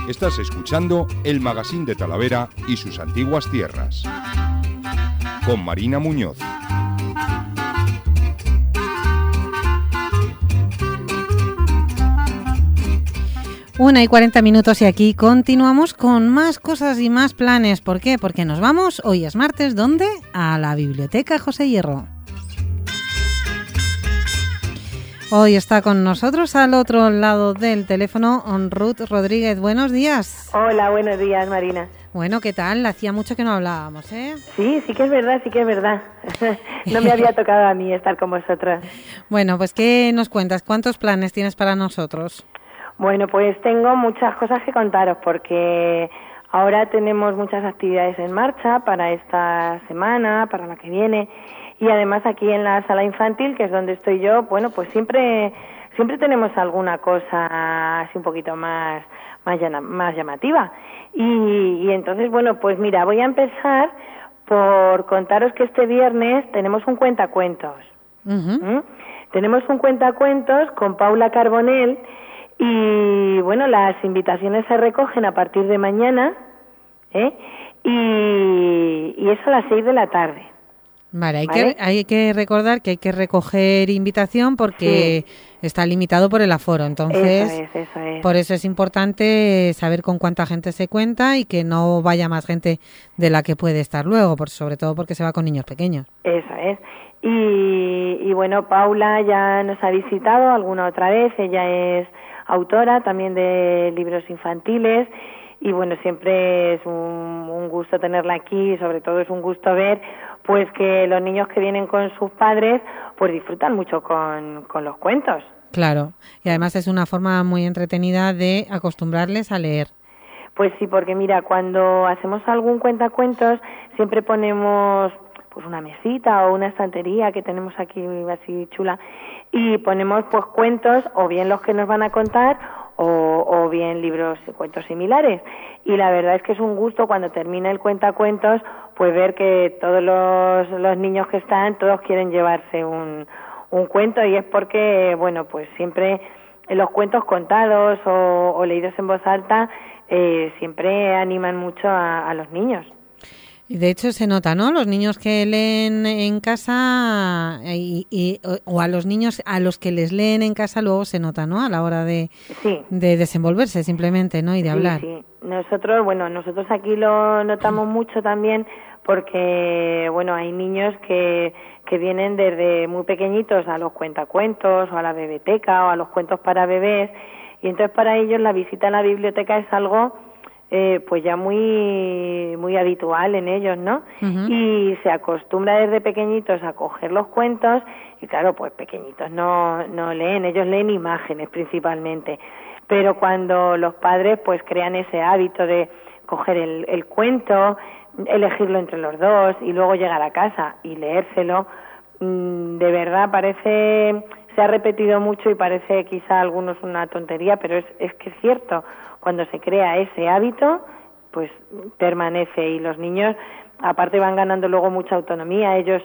Estás escuchando el Magazín de Talavera y sus antiguas tierras, con Marina Muñoz. Una y 40 minutos y aquí continuamos con más cosas y más planes. ¿Por qué? Porque nos vamos, hoy es martes, ¿dónde? A la Biblioteca José Hierro. Hoy está con nosotros al otro lado del teléfono Ruth Rodríguez. Buenos días. Hola, buenos días, Marina. Bueno, ¿qué tal? Hacía mucho que no hablábamos, ¿eh? Sí que es verdad, No me había tocado a mí estar con vosotros. Bueno, pues ¿qué nos cuentas? ¿Cuántos planes tienes para nosotros? Bueno, pues tengo muchas cosas que contaros porque ahora tenemos muchas actividades en marcha para esta semana, para la que viene, y además aquí en la sala infantil, que es donde estoy yo, bueno, pues siempre tenemos alguna cosa así un poquito más llamativa. Y entonces, bueno, pues mira, voy a empezar por contaros que este viernes tenemos un cuentacuentos. Uh-huh. Tenemos un cuentacuentos con Paula Carbonell. Y bueno, las invitaciones se recogen a partir de mañana, y es a las 6 de la tarde. Vale, hay que recordar que hay que recoger invitación porque está limitado por el aforo, entonces eso es. Por eso es importante saber con cuánta gente se cuenta y que no vaya más gente de la que puede estar luego, sobre todo porque se va con niños pequeños. Eso es. Y bueno, Paula ya nos ha visitado alguna otra vez, ella es autora también de libros infantiles y bueno, siempre es un gusto tenerla aquí y sobre todo es un gusto ver pues que los niños que vienen con sus padres pues disfrutan mucho con los cuentos. Claro, y además es una forma muy entretenida de acostumbrarles a leer. Pues sí, porque mira, cuando hacemos algún cuentacuentos siempre ponemos pues una mesita o una estantería que tenemos aquí así chula y ponemos pues cuentos o bien los que nos van a contar o bien libros y cuentos similares. Y la verdad es que es un gusto cuando termina el cuentacuentos pues ver que todos los niños que están, todos quieren llevarse un cuento y es porque, bueno, pues siempre los cuentos contados o leídos en voz alta siempre animan mucho a los niños. Y de hecho se nota, ¿no? Los niños que leen en casa o a los niños a los que les leen en casa luego se nota, ¿no? A la hora de desenvolverse simplemente, ¿no? Y de hablar. Sí. Nosotros aquí lo notamos mucho también porque, bueno, hay niños que vienen desde muy pequeñitos a los cuentacuentos o a la bebeteca o a los cuentos para bebés y entonces para ellos la visita a la biblioteca es algo pues ya muy habitual en ellos, ¿no? Uh-huh. Y se acostumbra desde pequeñitos a coger los cuentos y claro, pues pequeñitos no leen, ellos leen imágenes principalmente, pero cuando los padres pues crean ese hábito de coger el cuento, elegirlo entre los dos y luego llegar a casa y leérselo, de verdad se ha repetido mucho y parece quizá a algunos una tontería, pero es que es cierto. Cuando se crea ese hábito, pues permanece y los niños, aparte van ganando luego mucha autonomía. Ellos,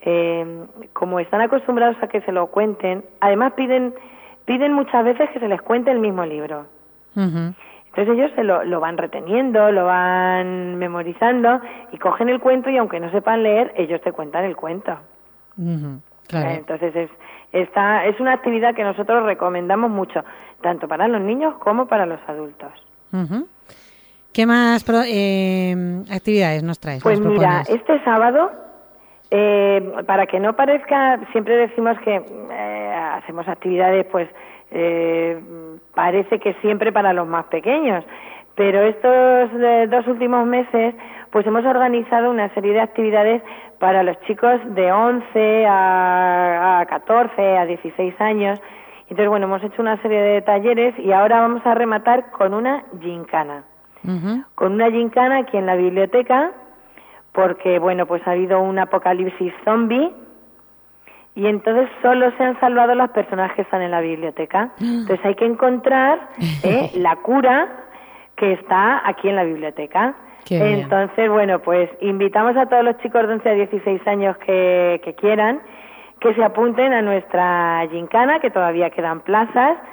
como están acostumbrados a que se lo cuenten, además piden muchas veces que se les cuente el mismo libro. Uh-huh. Entonces ellos lo van reteniendo, lo van memorizando y cogen el cuento y aunque no sepan leer, ellos te cuentan el cuento. Uh-huh. Claro. Entonces es una actividad que nosotros recomendamos mucho, tanto para los niños como para los adultos. Uh-huh. ¿Qué más actividades nos traes? Pues mira, este sábado, para que no parezca, siempre decimos que hacemos actividades, pues parece que siempre para los más pequeños, pero estos 2 últimos meses pues hemos organizado una serie de actividades para los chicos de 11 a 14, a 16 años. Entonces, bueno, hemos hecho una serie de talleres y ahora vamos a rematar con una gincana. Uh-huh. Con una gincana aquí en la biblioteca, porque, bueno, pues ha habido un apocalipsis zombie y entonces solo se han salvado las personas que están en la biblioteca. Entonces hay que encontrar la cura que está aquí en la biblioteca. Entonces, bueno, pues invitamos a todos los chicos de 11 a 16 años que quieran, que se apunten a nuestra gincana, que todavía quedan plazas,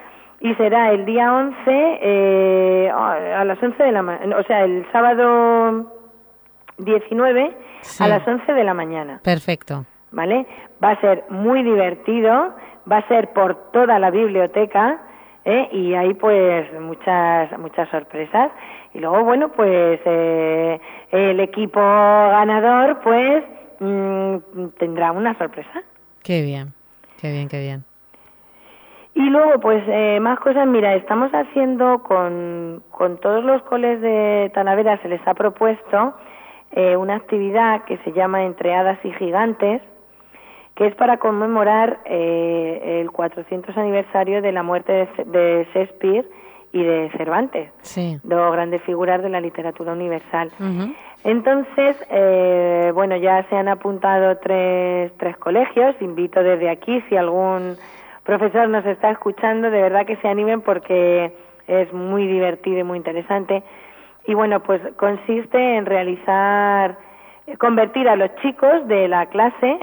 y será el día 11 a las 11 de la mañana, o sea, el sábado 19 a las 11 de la mañana. Perfecto. ¿Vale? Va a ser muy divertido, va a ser por toda la biblioteca, y hay pues muchas sorpresas. Y luego, bueno, pues el equipo ganador pues tendrá una sorpresa. Qué bien, qué bien, qué bien. Y luego, pues, más cosas. Mira, estamos haciendo con todos los coles de Talavera, se les ha propuesto una actividad que se llama Entre Hadas y Gigantes, que es para conmemorar el 400 aniversario de la muerte de Shakespeare y de Cervantes, sí, dos grandes figuras de la literatura universal. Uh-huh. Entonces, bueno, ya se han apuntado tres colegios. Invito desde aquí, si algún profesor nos está escuchando, de verdad que se animen porque es muy divertido y muy interesante. Y bueno, pues consiste en convertir a los chicos de la clase,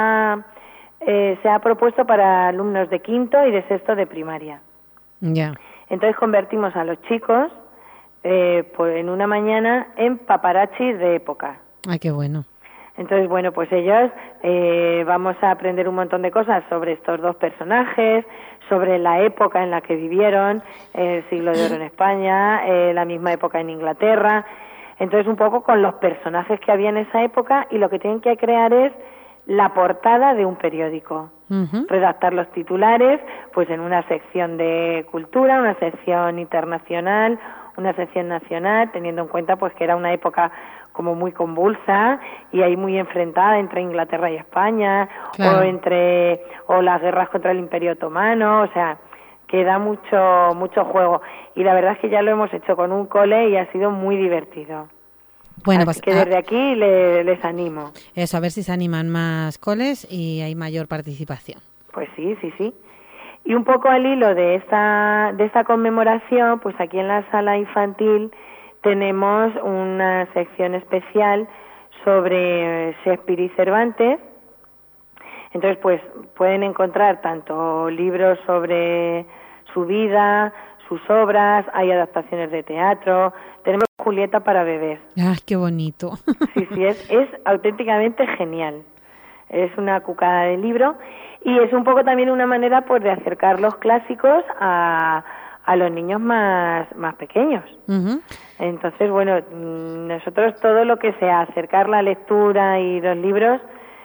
se ha propuesto para alumnos de quinto y de sexto de primaria. Ya. Entonces convertimos a los chicos pues en una mañana en paparachis de época. Ay, qué bueno. Entonces, bueno, pues ellos vamos a aprender un montón de cosas sobre estos dos personajes, sobre la época en la que vivieron, el siglo de oro en España, la misma época en Inglaterra. Entonces, un poco con los personajes que había en esa época, y lo que tienen que crear es la portada de un periódico. Uh-huh. Redactar los titulares, pues en una sección de cultura, una sección internacional, una sección nacional, teniendo en cuenta pues que era una época como muy convulsa y ahí muy enfrentada entre Inglaterra y España, claro, o las guerras contra el Imperio Otomano, o sea, que da mucho juego. Y la verdad es que ya lo hemos hecho con un cole y ha sido muy divertido. Bueno, así que desde aquí les animo. Eso, a ver si se animan más coles y hay mayor participación. Pues sí. Y un poco al hilo de esta conmemoración, pues aquí en la sala infantil tenemos una sección especial sobre Shakespeare y Cervantes. Entonces, pues pueden encontrar tanto libros sobre su vida, sus obras, hay adaptaciones de teatro, tenemos Julieta para bebés. ¡Ah, qué bonito! Sí, es auténticamente genial. Es una cucada de libro y es un poco también una manera pues de acercar los clásicos a los niños más pequeños. Uh-huh. Entonces, bueno, nosotros todo lo que sea acercar la lectura y los libros,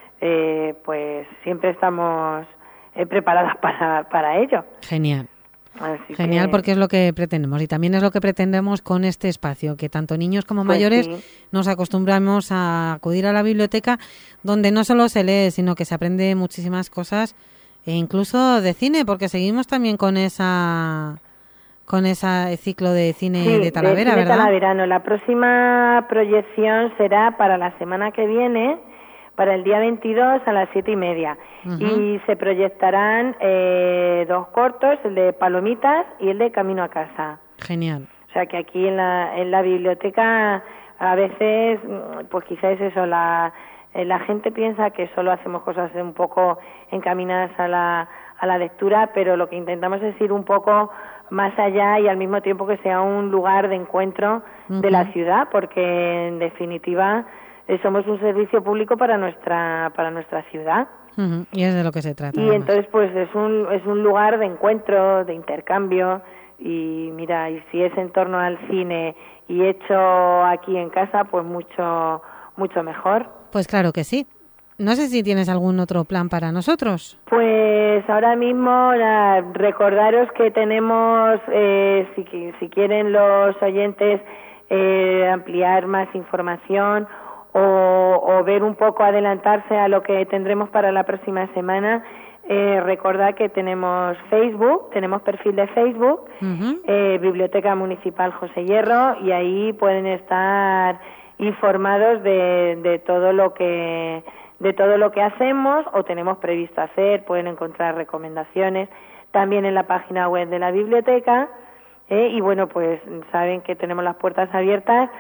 pues siempre estamos preparadas para ello. Genial. Genial, porque es lo que pretendemos y también es lo que pretendemos con este espacio, que tanto niños como mayores nos acostumbramos a acudir a la biblioteca, donde no solo se lee, sino que se aprende muchísimas cosas, e incluso de cine, porque seguimos también con ese ciclo de cine de Talavera, cine ¿verdad? Talaverano. La próxima proyección será para la semana que viene, para el día 22 a las 7:30. Uh-huh. Y se proyectarán 2 cortos, el de Palomitas y el de Camino a casa. Genial. O sea que aquí en la biblioteca a veces, pues quizás es eso, la gente piensa que solo hacemos cosas un poco encaminadas a la lectura, pero lo que intentamos es ir un poco más allá y al mismo tiempo que sea un lugar de encuentro uh-huh. de la ciudad, porque en definitiva somos un servicio público para nuestra ciudad. Uh-huh. Y es de lo que se trata. Y además, entonces pues es un lugar de encuentro, de intercambio, y mira, y si es en torno al cine y hecho aquí en casa, pues mucho mejor. Pues claro que sí. No sé si tienes algún otro plan para nosotros. Pues ahora mismo recordaros que tenemos, si quieren los oyentes ampliar más información o ver un poco, adelantarse a lo que tendremos para la próxima semana, recordad que tenemos Facebook, tenemos perfil de Facebook, uh-huh. Biblioteca Municipal José Hierro, y ahí pueden estar informados de todo lo que hacemos o tenemos previsto hacer. Pueden encontrar recomendaciones también en la página web de la biblioteca, y bueno, pues saben que tenemos las puertas abiertas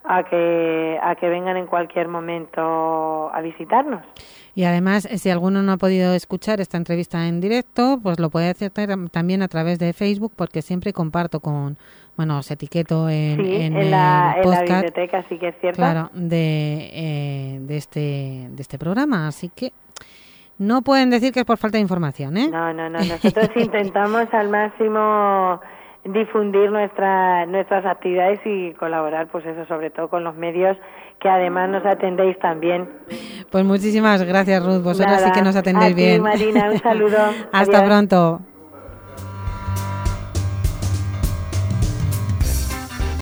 a que vengan en cualquier momento a visitarnos. Y además, si alguno no ha podido escuchar esta entrevista en directo, pues lo puede hacer también a través de Facebook, porque siempre comparto os etiqueto en el podcast, en la biblioteca, sí que es cierto. Claro, de este programa, así que no pueden decir que es por falta de información, ¿eh? No, nosotros intentamos al máximo difundir nuestras actividades y colaborar, pues eso, sobre todo con los medios, que además nos atendéis también. Pues muchísimas gracias, Ruth. Vosotras sí que nos atendéis bien. Marina, un saludo. Hasta pronto.